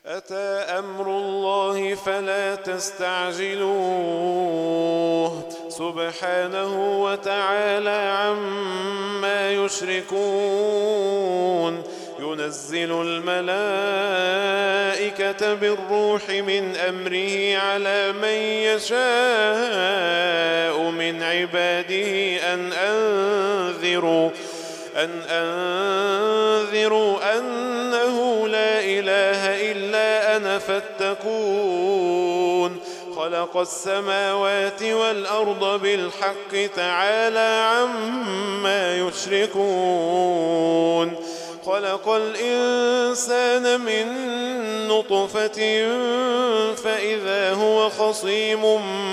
أتى أمر الله فلا تستعجلوه سبحانه وتعالى عما يشركون. ينزل الملائكة بالروح من أمره على من يشاء من عباده أن أنذروا أنه لا إله إلا أنا فاتقون. خلق السماوات والأرض بالحق تعالى عما يشركون. خلق الإنسان من نطفة فإذا هو خصيم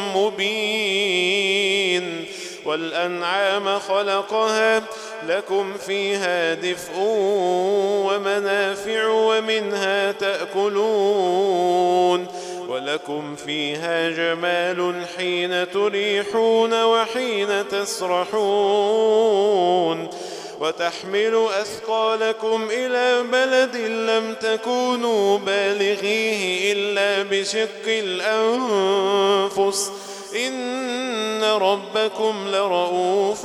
مبين. والأنعام خلقها لكم فيها دفء ومنافع ومنها تأكلون. ولكم فيها جمال حين تريحون وحين تسرحون. وتحمل أثقالكم إلى بلد لم تكونوا بالغيه إلا بشق الأنفس إن ربكم لرؤوف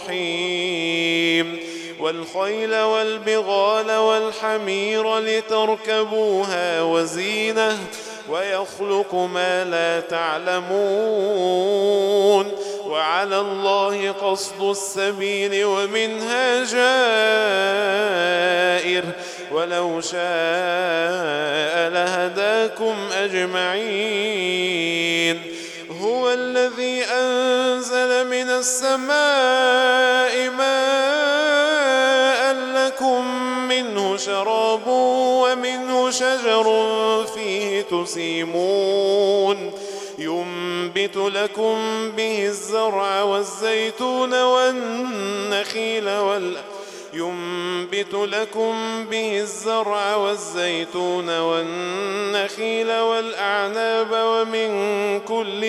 رحيم. والخيل والبغال والحمير لتركبوها وزينة ويخلق ما لا تعلمون. وعلى الله قصد السبيل ومنها جائر ولو شاء لهداكم أجمعين. هو الذي أنزل من السماء ماء لكم منه شراب ومنه شجر فيه تسيمون. ينبت لكم به الزرع والزيتون والنخيل والأعناب ومن كل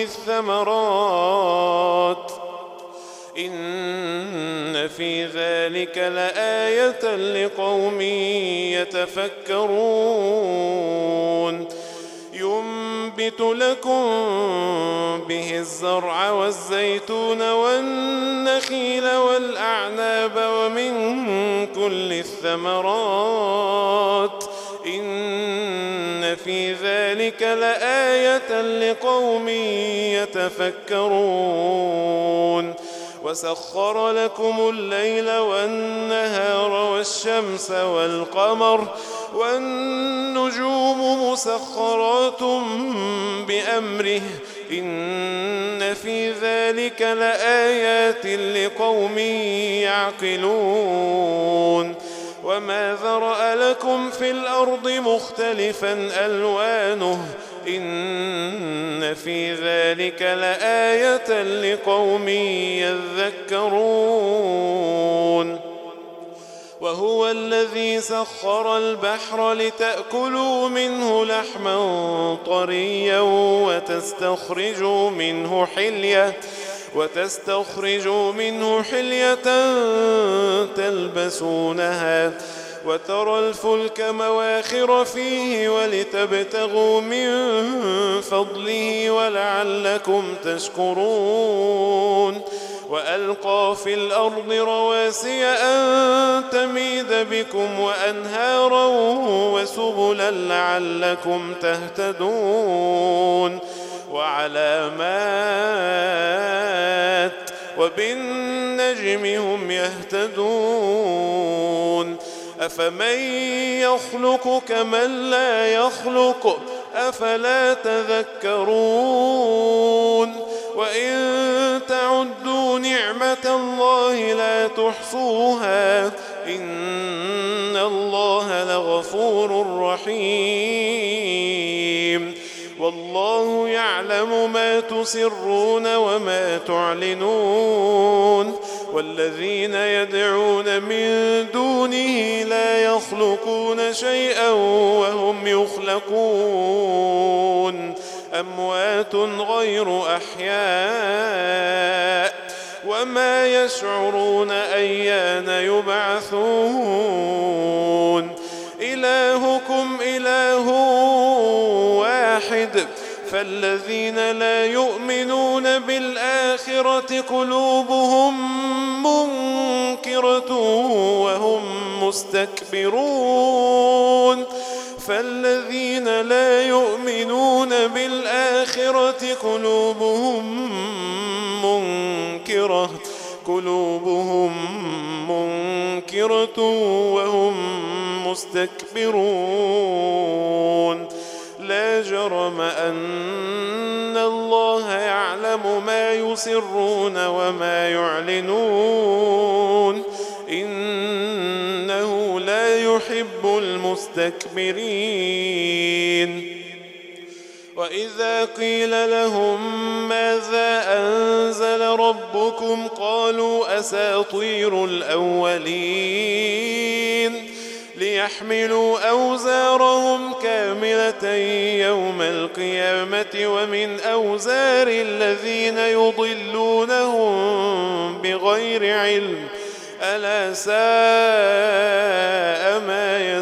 الثمرات إن في ذلك لآية لقوم يتفكرون. ينبت لكم به الزرع والزيتون والنخيل والأعناب ومن كل الثمرات إن في ذلك لآية لقوم يتفكرون. وسخر لكم الليل والنهار والشمس والقمر والنجوم مسخرات بأمره إن في ذلك لآيات لقوم يعقلون. وما ذرأ لكم في الأرض مختلفا ألوانه إن في ذلك لآية لقوم يذكرون. وهو الذي سخر البحر لتأكلوا منه لحما طريا وتستخرجوا منه حلية تلبسونها وترى الفلك مواخر فيه ولتبتغوا من فضله ولعلكم تشكرون. وألقى في الأرض رواسي أن تميد بكم وأنهارا وسبلا لعلكم تهتدون. وعلامات وبالنجم هم يهتدون. أفمن يخلق كمن لا يخلق أفلا تذكرون. وإن تعدوا نعمة الله لا تحصوها إن الله لغفور رحيم. والله يعلم ما تسرون وما تعلنون. والذين يدعون من دونه لا يخلقون شيئا وهم يخلقون. أموات غير أحياء وما يشعرون أيان يبعثون. إلهكم إله واحد فالذين لا يؤمنون بالآخرة قلوبهم منكرة وهم مستكبرون فالذين لا يؤمنون بالآخرة قلوبهم منكرة وهم مستكبرون لا جرم أن الله يعلم ما يسرون وما يعلنون إنه لا يحب المستكبرين وإذا قيل لهم ماذا أنزل ربكم قالوا أساطير الأولين ليحملوا أوزارهم كاملة يوم القيامة ومن أوزار الذين يضلونهم بغير علم ألا ساء ما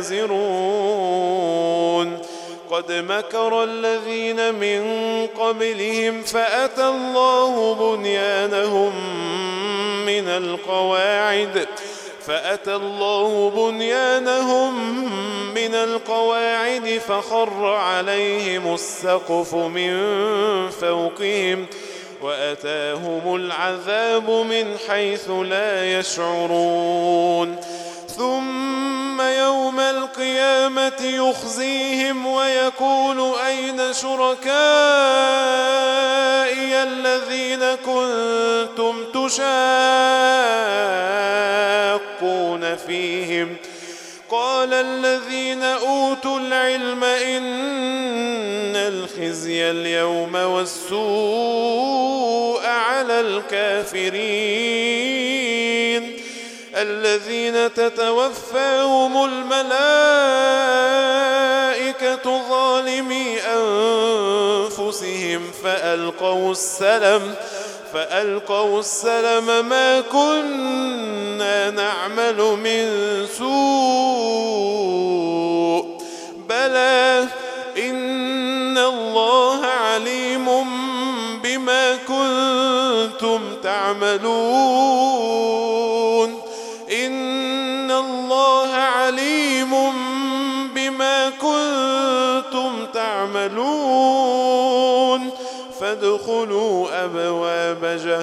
يزرون قد مكر الذين من قبلهم فأتى الله بنيانهم من القواعد فخر عليهم السقف من فوقهم وأتاهم العذاب من حيث لا يشعرون ثم يوم القيامة يخزيهم ويقول أين شركائي الذين كنتم تشاقون فيهم قال الذين أوتوا العلم إن الخزي اليوم والسوء على الكافرين الذين تتوفاهم الملائكة ظالمي أنفسهم فألقوا السلم ما كنا نعمل من سوء بلى إن الله عليم بما كنتم تعملون إن الله عليم بما كنتم تعملون فادخلوا أبواب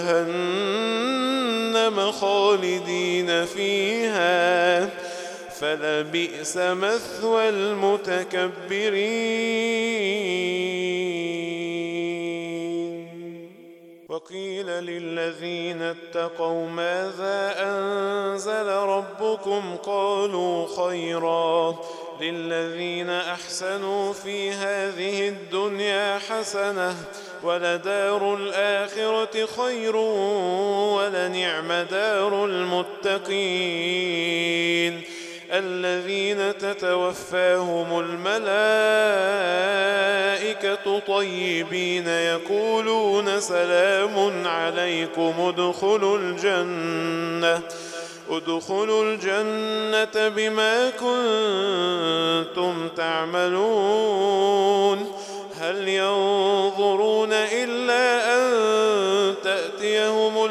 جهنم خالدين فيها فلبئس مثوى المتكبرين وقيل للذين اتقوا ماذا أنزل ربكم قالوا خيرا للذين أحسنوا في هذه الدنيا حسنة ولدار الآخرة خير ولنعم دار المتقين الذين تتوفاهم الملائكة طيبين يقولون سلام عليكم ادخلوا الجنة بما كنتم تعملون هل ينظرون إلا أن تأتيهم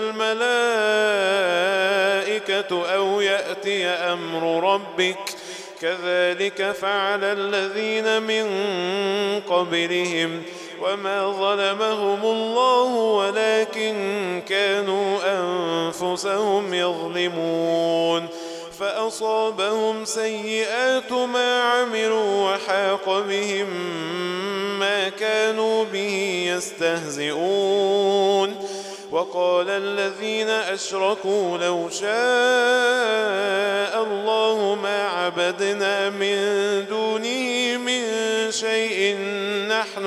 الملائكة أو يأتي أمر ربك كذلك فعل الذين من قبلهم وما ظلمهم الله ولكن كانوا أنفسهم يظلمون فأصابهم سيئات ما عملوا وحاق بهم ما كانوا به يستهزئون وقال الذين أشركوا لو شاء الله ما عبدنا من دونه من شيء نحن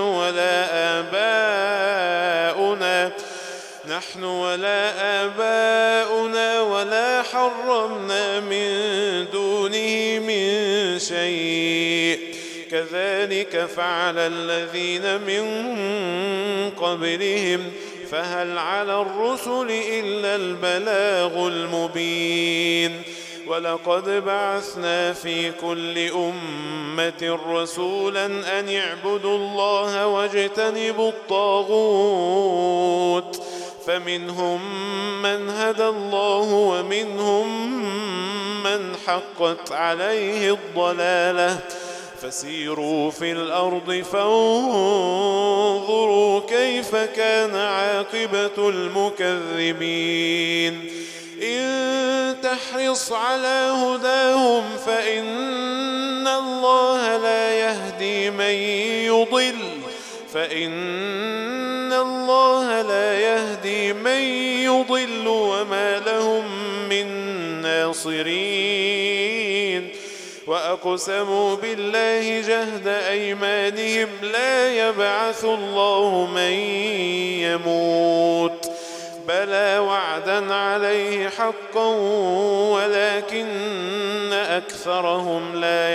ولا آباؤنا ولا حرمنا من دونه من شيء كذلك فعل الذين من قبلهم فهل على الرسل إلا البلاغ المبين ولقد بعثنا في كل أمة رسولا أن اعبدوا الله واجتنبوا الطاغوت فمنهم من هدى الله ومنهم من حقت عليه الضلالة فسيروا في الأرض فانظروا كيف كان عاقبة المكذبين إن تحرص على هداهم فإن الله لا يهدي من يضل وما لهم من ناصرين وأقسموا بالله جهد أيمانهم لا يبعث الله من يموت بلى وعدا عليه حقا ولكن أكثرهم لا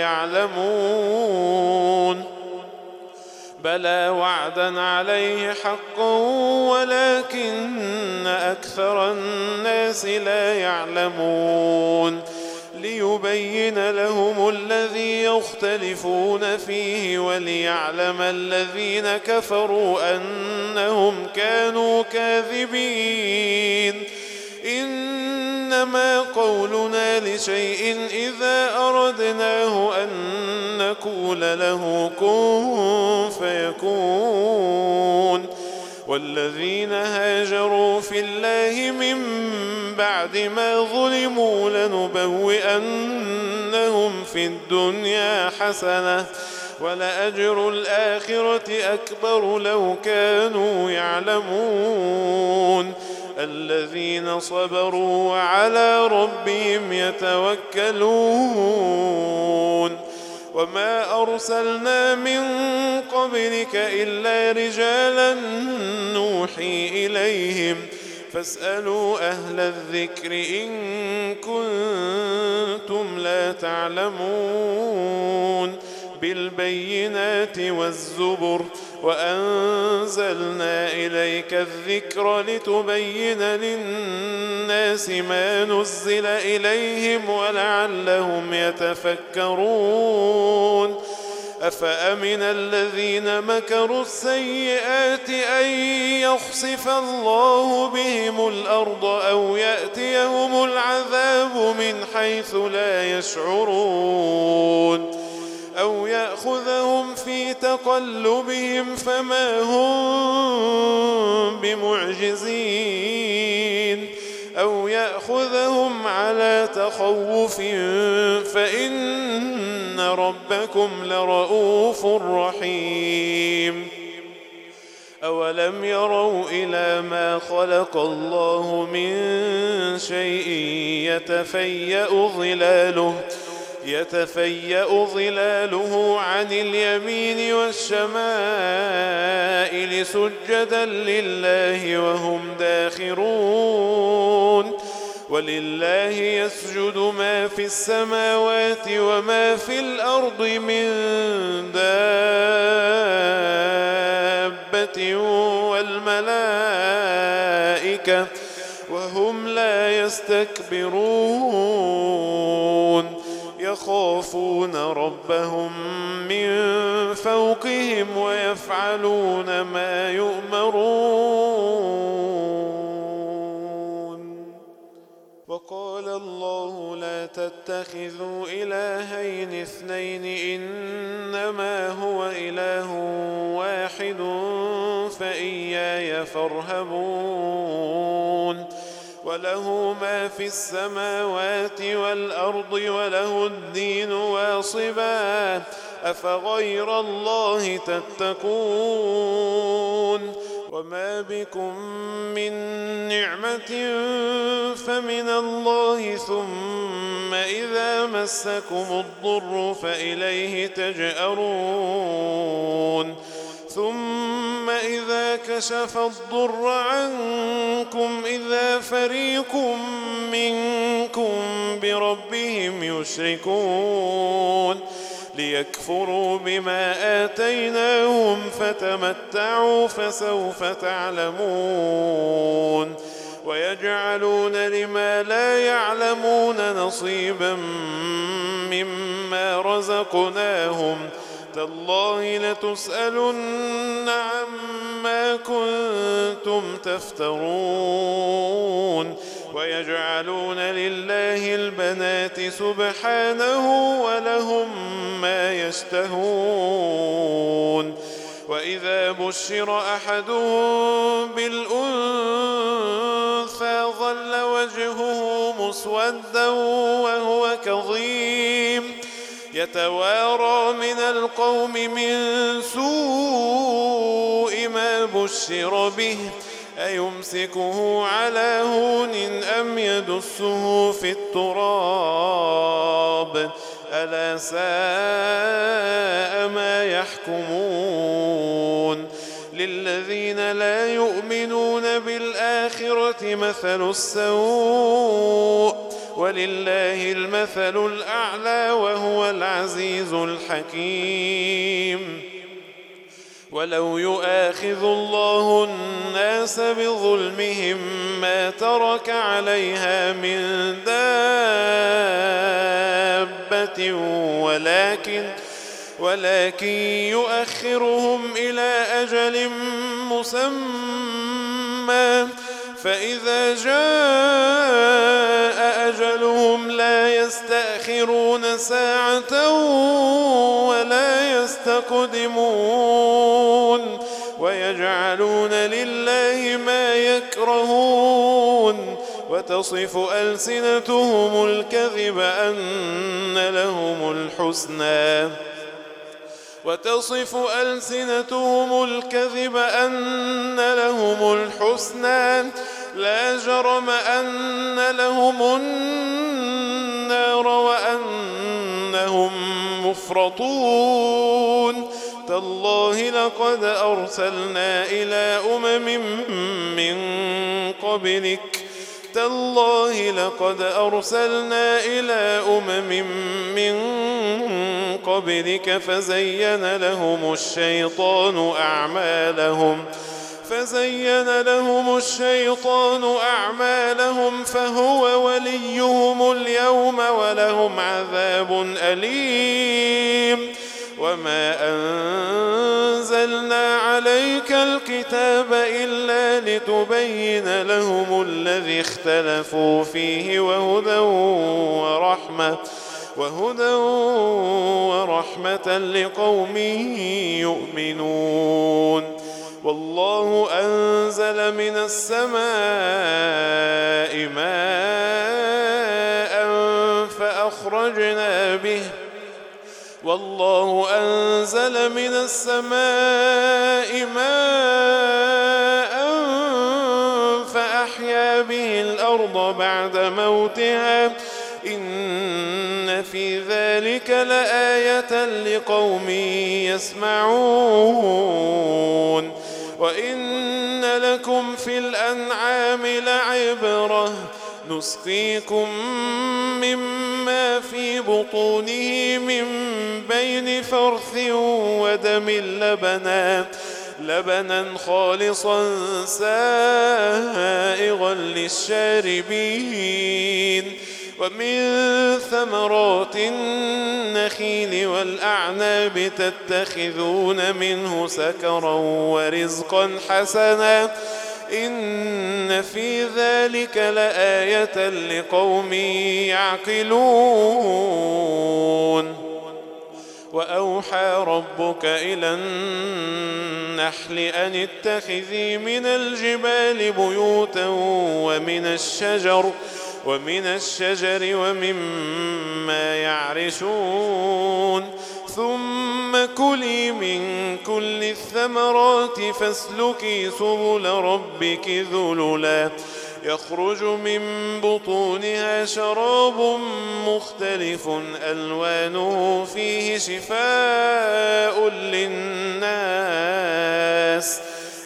يعلمون بلى وعدا عليه حقا ولكن أكثر الناس لا يعلمون ليبين لهم الذي يختلفون فيه وليعلم الذين كفروا أنهم كانوا كاذبين إنما قولنا لشيء إذا أردناه أن نقول له كن فيكون والذين هاجروا في الله من بعد ما ظلموا لنبوئنهم في الدنيا حسنة ولأجر الآخرة أكبر لو كانوا يعلمون الذين صبروا وعلى ربهم يتوكلون وما أرسلنا من قبلك إلا رجالا نوحي إليهم فاسألوا أهل الذكر إن كنتم لا تعلمون بالبينات والزبر وأنزلنا إليك الذكر لتبين للناس ما نزل إليهم ولعلهم يتفكرون أفأمن الذين مكروا السيئات أن يخسف الله بهم الأرض أو يأتيهم العذاب من حيث لا يشعرون أو يأخذهم في تقلبهم فما هم بمعجزين أو يأخذهم على تخوف فإن ربكم لرؤوف رحيم أولم يروا إلى ما خلق الله من شيء يتفيأ ظلاله عن اليمين والشمائل سجدا لله وهم داخرون ولله يسجد ما في السماوات وما في الأرض من دابة والملائكة وهم لا يستكبرون يخافون ربهم من فوقهم ويفعلون ما يؤمرون وقال الله لا تتخذوا إلهين اثنين إنما هو إله واحد فإياي فارهبون وله ما في السماوات والأرض وله الدين واصبا أفغير الله تتقون وما بكم من نعمة فمن الله ثم إذا مسكم الضر فإليه تجأرون ثم إذا كشف الضر عنكم إذا فريق منكم بربهم يشركون ليكفروا بما آتيناهم فتمتعوا فسوف تعلمون ويجعلون لما لا يعلمون نصيبا مما رزقناهم تالله لتسألن عما كنتم تفترون ويجعلون لله البنات سبحانه ولهم ما يشتهون وإذا بشر أحدهم بالأنثى ظل وجهه مسودا وهو كظيم يتوارى من القوم من سوء ما بشر به أيمسكه على هون أم يدسه في التراب ألا ساء ما يحكمون للذين لا يؤمنون بالآخرة مثل السوء ولله المثل الأعلى وهو العزيز الحكيم ولو يؤاخذ الله الناس بظلمهم ما ترك عليها من دابة ولكن يؤخرهم إلى أجل مسمى فإذا جاء أجلهم لا يستأخرون ساعة ولا يستقدمون ويجعلون لله ما يكرهون وتصف ألسنتهم الكذب أن لهم الحسنى لا جرم أن لهم النار وأنهم مفرطون تالله لقد أرسلنا إلى أمم من قبلك فزين لهم الشيطان أعمالهم فهو وليهم اليوم ولهم عذاب أليم وما أنزلنا عليك الكتاب إلا لتبين لهم الذي اختلفوا فيه وهدى ورحمة لقوم يؤمنون والله أنزل من السماء ماء فأحيا به الأرض بعد موتها إن في ذلك لآية لقوم يسمعون وإن لكم في الأنعام لعبرة نسقيكم مما في بطونه من بين فرث ودم لبنا خالصا سائغا للشاربين ومن ثمرات النخيل والأعناب تتخذون منه سكرا ورزقا حسنا إن في ذلك لآية لقوم يعقلون وأوحى ربك إلى النحل أن اتخذي من الجبال بيوتا ومن الشجر ومما يعرشون ثم كلي من كل الثمرات فاسلكي سبل ربك ذللا يخرج من بطونها شراب مختلف ألوانه فيه شفاء للناس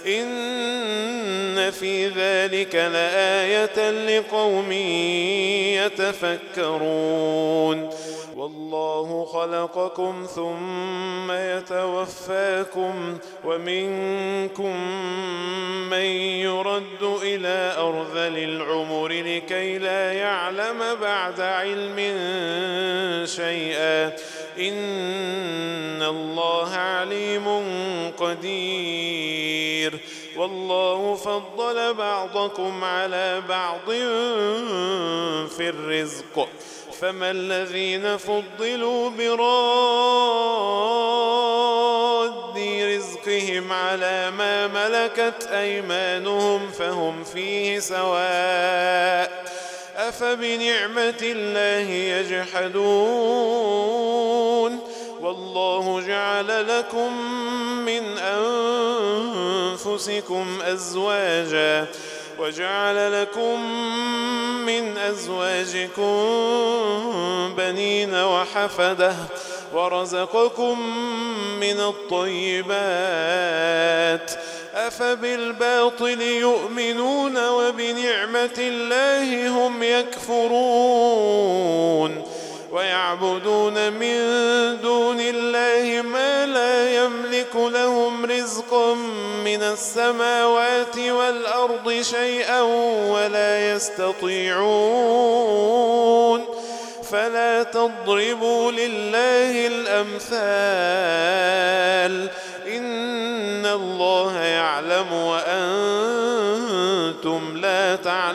إن في ذلك لآية لقوم يتفكرون والله خلقكم ثم يتوفاكم ومنكم من يرد إلى أرذل العمر لكي لا يعلم بعد علم شيئا إن الله عليم قدير والله فضل بعضكم على بعض في الرزق فما الذين فضلوا براد رزقهم على ما ملكت أيمانهم فهم فيه سواء أفبنعمة الله يجحدون والله جعل لكم من أنفسكم أزواجا وجعل لكم من أزواجكم بنين وحفدة ورزقكم من الطيبات أفبالباطل يؤمنون وبنعمة الله هم يكفرون ويعبدون من دون الله ما لا يملك لهم رزقا من السماوات والأرض شيئا ولا يستطيعون فلا تضربوا لله الأمثال إن الله يعلم وأنتم لا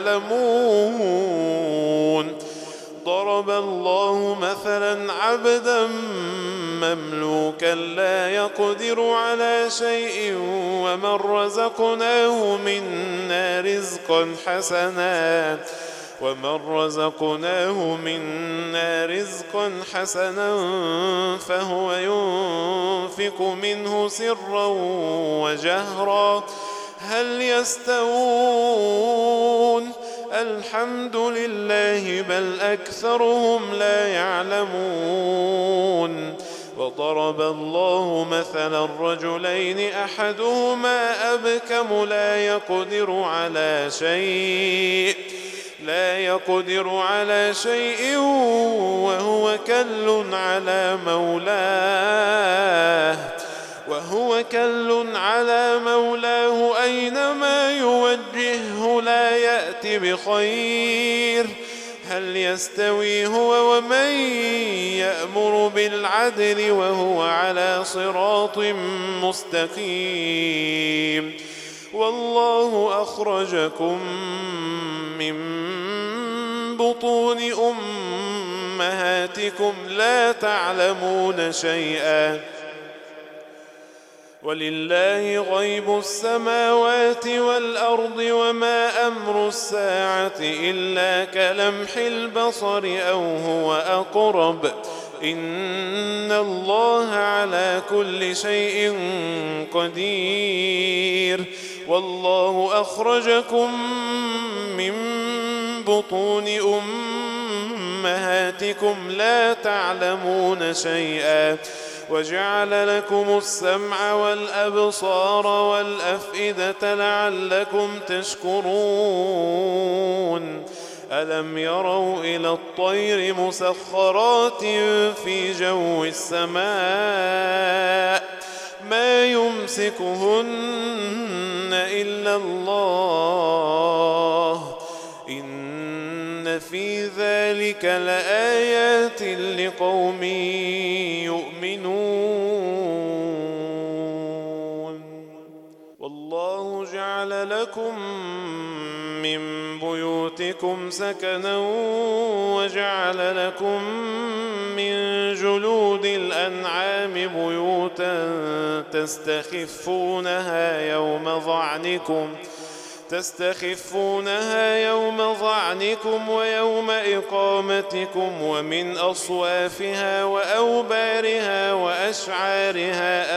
تعلمون ضرب الله مثلا عبدا مملوكا لا يقدر على شيء ومن رزقناه منا رزقا حسنا فهو ينفق منه سرا وجهرا هل يستوون الحمد لله بل أكثرهم لا يعلمون وضرب الله مثلا رجلين أحدهما أبكم لا يقدر على شيء وهو كل على مولاه أينما يوجهه لا يأتي بخير هل يستوي هو ومن يأمر بالعدل وهو على صراط مستقيم والله أخرجكم من بطون أمهاتكم لا تعلمون شيئا ولله غيب السماوات والأرض وما أمر الساعة إلا كلمح البصر أو هو أقرب إن الله على كل شيء قدير والله أخرجكم من بطون أمهاتكم لا تعلمون شيئا وجعل لكم السمع والأبصار والأفئدة لعلكم تشكرون ألم يروا إلى الطير مسخرات في جو السماء ما يمسكهن إلا الله إن في ذلك لآيات لقوم يؤمنون والله جعل لكم من بيوتكم سكنا وجعل لكم من جلود الأنعام بيوتا تستخفونها يوم ظعنكم ويوم إقامتكم ومن أصوافها وأوبارها وأشعارها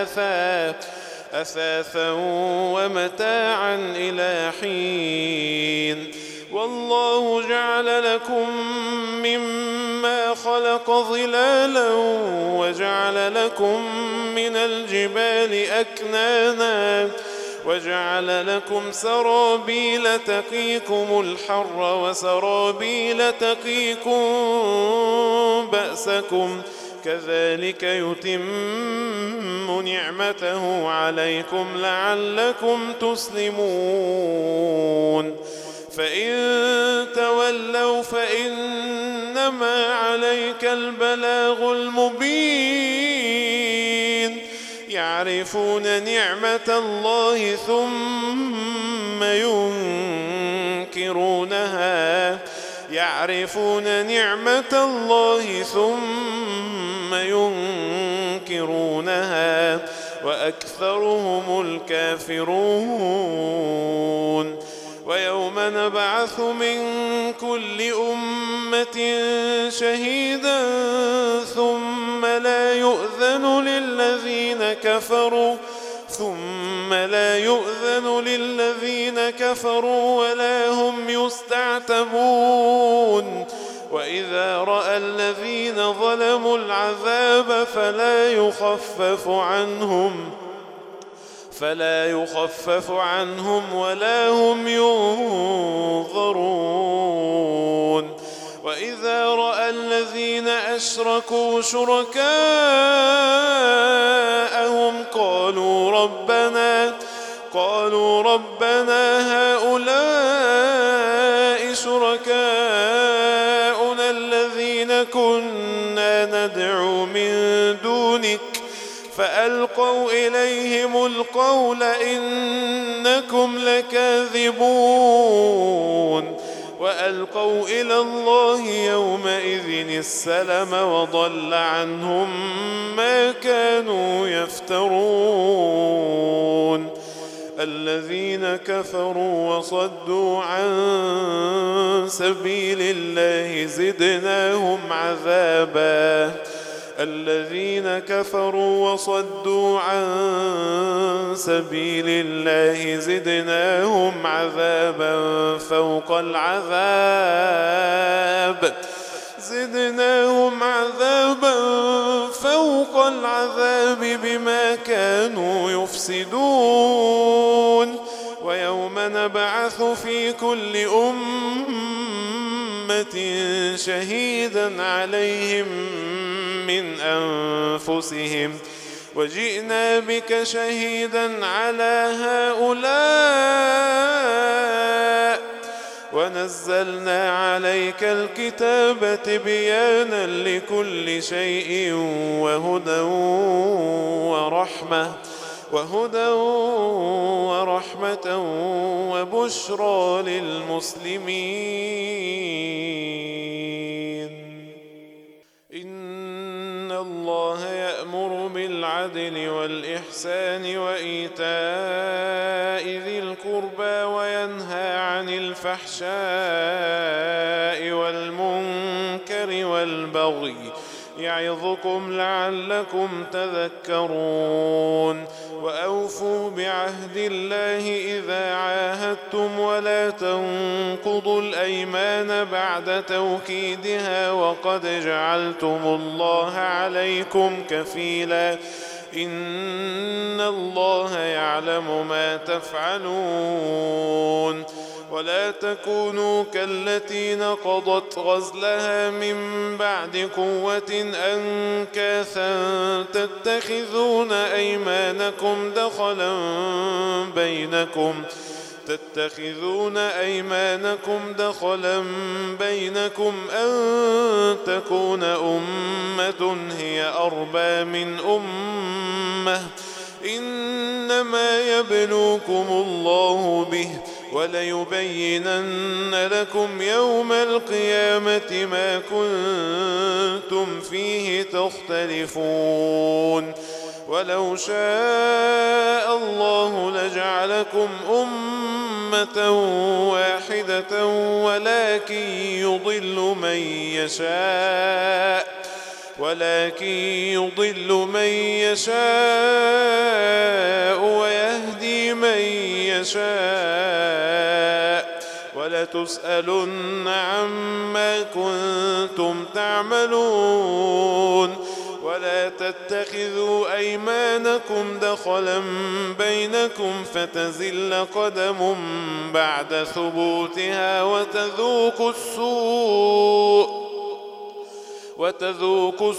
أثاثا ومتاعا إلى حين والله جعل لكم مما خلق ظلالا وجعل لكم من الجبال أكنانا وجعل لكم سرابيل تقيكم الحر وسرابيل تقيكم بأسكم كذلك يتم نعمته عليكم لعلكم تسلمون فإن تولوا فإنما عليك البلاغ المبين يعرفون نعمة الله ثم ينكرونها وأكثرهم الكافرون ويوم نبعث من كل أمة شهيدا ثم لا يؤذن للذين كفروا ولا هم يستعتبون وإذا رأى الذين ظلموا العذاب فلا يخفف عنهم ولا هم ينظرون وإذا رأى الذين أشركوا شركاءهم قالوا ربنا هؤلاء شركاؤنا الذين كنا ندعو من دونك فألقوا إليهم القول إنكم لكاذبون وألقوا إلى الله يومئذ السلم وضل عنهم ما كانوا يفترون الذين كفروا وصدوا عن سبيل الله زدناهم عذابا فوق العذاب بما كانوا يفسدون ويوم نبعث في كل أمة شهيدا عليهم من أنفسهم وجئنا بك شهيدا على هؤلاء ونزلنا عليك الكتاب تبيانا لكل شيء وهدى ورحمة وبشرى للمسلمين إن الله يأمر بالعدل والإحسان وإيتاء ذي القربى وينهى عن الفحشاء والمنكر والبغي يعظكم لعلكم تذكرون وأوفوا بعهد الله إذا عاهدتم ولا تنقضوا الأيمان بعد توكيدها وقد جعلتم الله عليكم كفيلا إن الله يعلم ما تفعلون ولا تكونوا كالتي نقضت غزلها من بعد قوة أنكاثا تتخذون أيمانكم دخلا بينكم أن تكون أمة هي أربى من أمة إنما يبلوكم الله به وليبينن لكم يوم القيامة ما كنتم فيه تختلفون ولو شاء الله لجعلكم أمة واحدة ولكن يضل من يشاء ويهدي من يشاء ولتسألن عما كنتم تعملون ولا تتخذوا أيمانكم دخلا بينكم فتزل قدم بعد ثبوتها وتذوقوا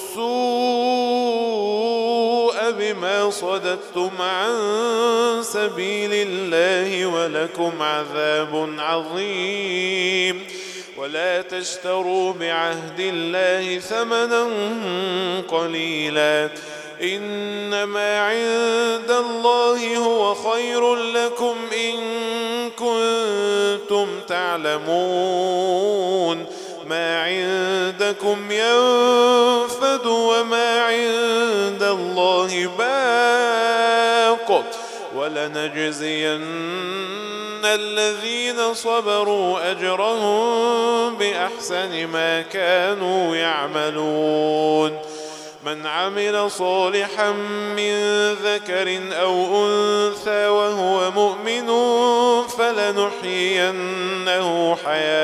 السوء بما صددتم عن سبيل الله ولكم عذاب عظيم. ولا تشتروا بعهد الله ثمنا قليلا، إنما عند الله هو خير لكم إن كنتم تعلمون. ما عندكم ينفد وما عند الله باق، ولنجزين الذين صبروا أجرهم بأحسن ما كانوا يعملون. من عمل صالحا من ذكر أو أنثى وهو مؤمن فلنحيينه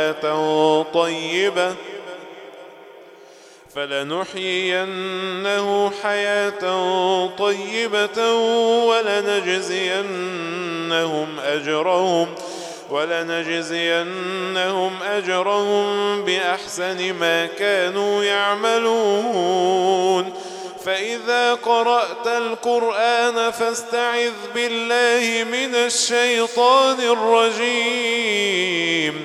حياة طيبة ولنجزينهم أجرهم بأحسن ما كانوا يعملون. فإذا قرأت القرآن فاستعذ بالله من الشيطان الرجيم،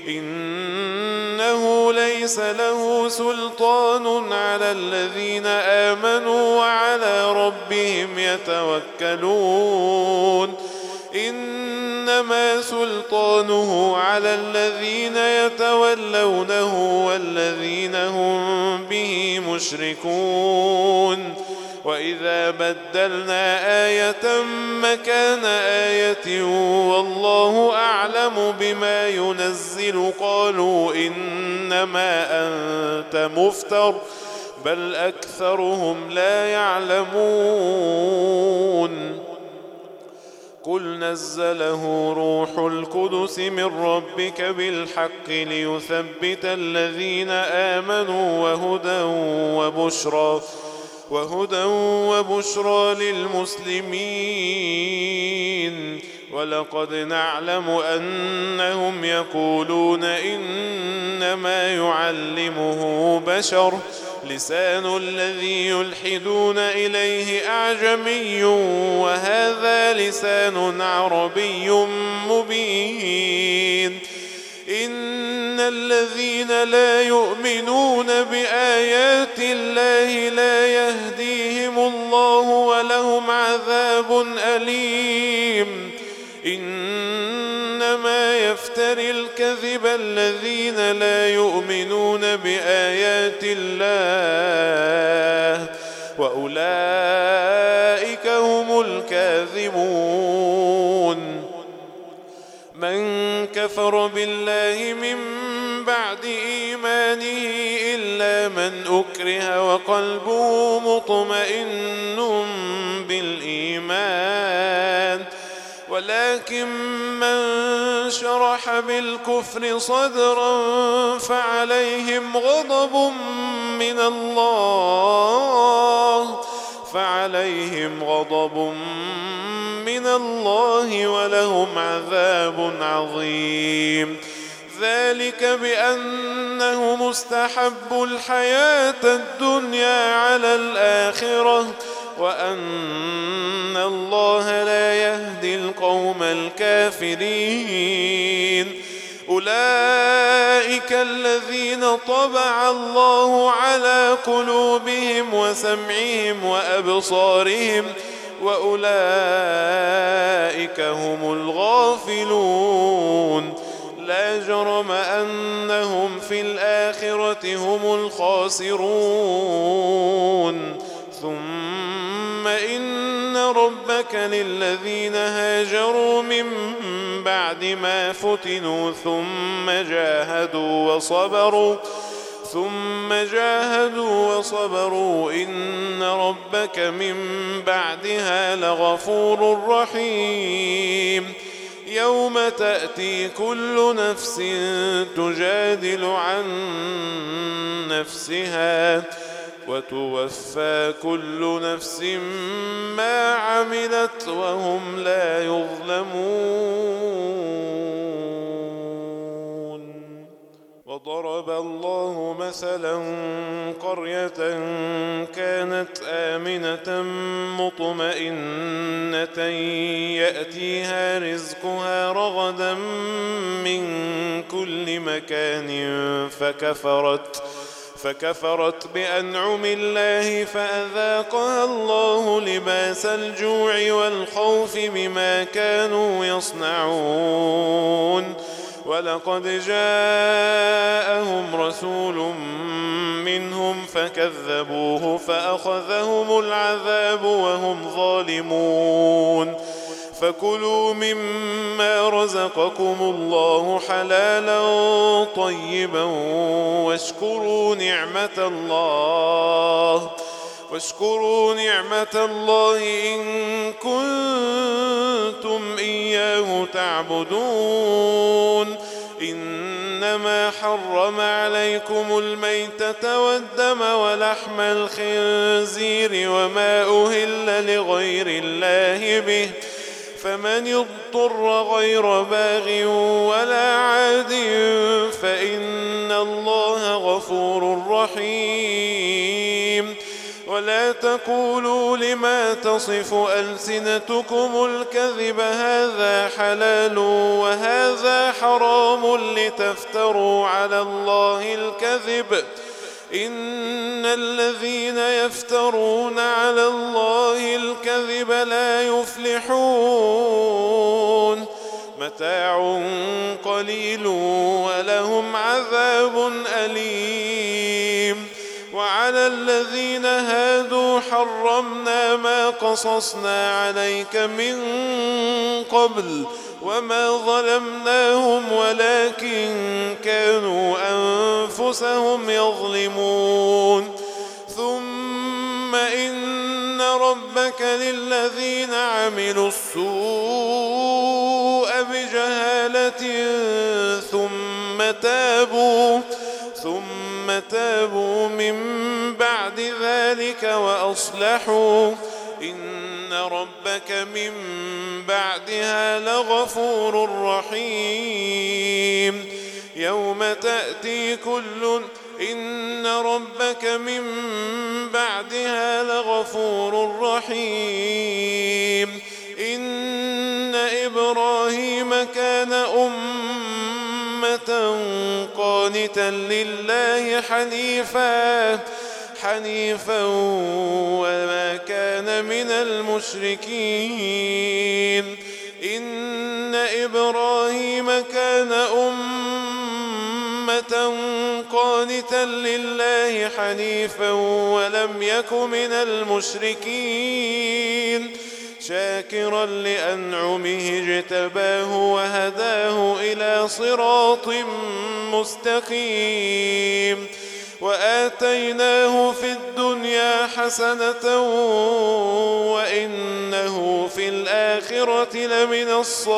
إنه ليس له سلطان على الذين آمنوا وعلى ربهم يتوكلون. إنما سلطانه على الذين يتولونه والذين هم به مشركون. وإذا بدلنا آية مكان آية والله أعلم بما ينزل قالوا إنما أنت مفتر بل أكثرهم لا يعلمون. قل نزله روح القدس من ربك بالحق ليثبت الذين آمنوا وهدى وبشرى للمسلمين. ولقد نعلم أنهم يقولون إنما يعلمه بشر، لسان الذي يلحدون إليه أعجمي وهذا لسان عربي مبين. إن الذين لا يؤمنون بآيات الله لا يهديهم الله ولهم عذاب أليم. إنما يفتري الكذب الذين لا يؤمنون بآيات الله وأولئك هم الكاذبون. من كفر بالله من بعد إيمانه إلا من أكره وقلبه مطمئن بالإيمان، ولكن من شرح بالكفر صدرا فعليهم غضب من الله ولهم عذاب عظيم. ذلك بأنهم استحبوا الحياة الدنيا على الآخرة وأن الله لا يهدي القوم الكافرين. أولئك الذين طبع الله على قلوبهم وسمعهم وأبصارهم وأولئك هم الغافلون. لا جرم أنهم في الآخرة هم الخاسرون. ثم إن ربك للذين هاجروا من بعد ما فتنوا ثم جاهدوا وصبروا إن ربك من بعدها لغفور رحيم. يوم تأتي كل نفس تجادل عن نفسها وتوفى كل نفس ما عملت وهم لا يظلمون. وضرب الله مثلا قرية كانت آمنة مطمئنة يأتيها رزقها رغدا من كل مكان فكفرت بأنعم الله فأذاقها الله لباس الجوع والخوف بما كانوا يصنعون. ولقد جاءهم رسول منهم فكذبوه فأخذهم العذاب وهم ظالمون. فكلوا مما رزقكم الله حلالا طيبا واشكروا نعمة الله إن كنتم إياه تعبدون. إنما حرم عليكم الميتة والدم ولحم الخنزير وما أهل لغير الله به، فمن اضطر غير باغ ولا عاد فإن الله غفور رحيم. ولا تقولوا لما تصف ألسنتكم الكذب هذا حلال وهذا حرام لتفتروا على الله الكذب، إن الذين يفترون على الله الكذب لا يفلحون. متاع قليل ولهم عذاب أليم. وعلى الذين هادوا حرمنا ما قصصنا عليك من قبل وما ظلمناهم ولكن كانوا أنفسهم يظلمون. ثم إن ربك للذين عملوا السوء بجهالة ثم تابوا من بعد ذلك وأصلحوا إن ربك من بعدها لغفور رحيم. يوم تأتي إن ربك من بعدها لغفور رحيم. إن إبراهيم كان أمة قانتا لله حنيفا وما كان من المشركين. إن إبراهيم كان أمة قانتا لله حنيفا ولم يك من المشركين، شاكرا لأنعمه اجتباه وهداه إلى صراط مستقيم. وآتيناه في الدنيا حسنة وإنه في الآخرة لمن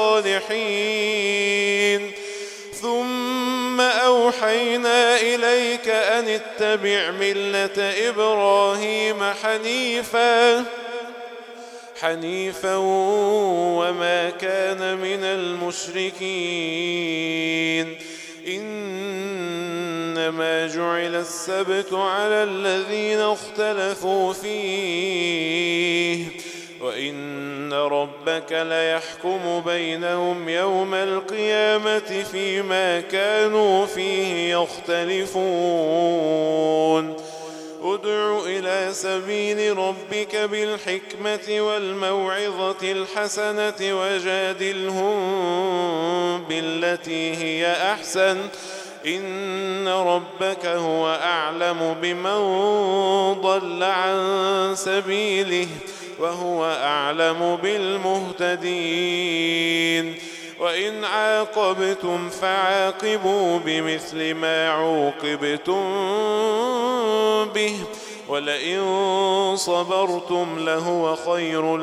الصالحين. ثم أوحينا إليك أن اتبع ملة إبراهيم حنيفا وما كان من المشركين. إنما جعل السبت على الذين اختلفوا فيه وإن ربك ليحكم بينهم يوم القيامة فيما كانوا فيه يختلفون. ادع إلى سبيل ربك بالحكمة والموعظة الحسنة وجادلهم بالتي هي أحسن إن ربك هو أعلم بمن ضل عن سبيله وهو أعلم بالمهتدين. وإن عاقبتم فعاقبوا بمثل ما عوقبتم به ولئن صبرتم لهو خير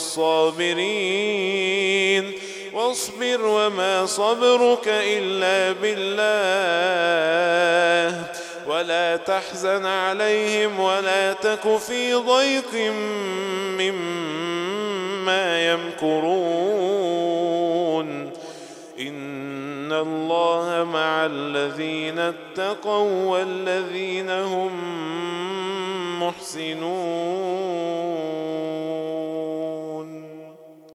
للصابرين. واصبر وما صبرك إلا بالله ولا تحزن عليهم ولا تك في ضيق مما يمكرون إن الله مع الذين اتقوا والذين هم محسنون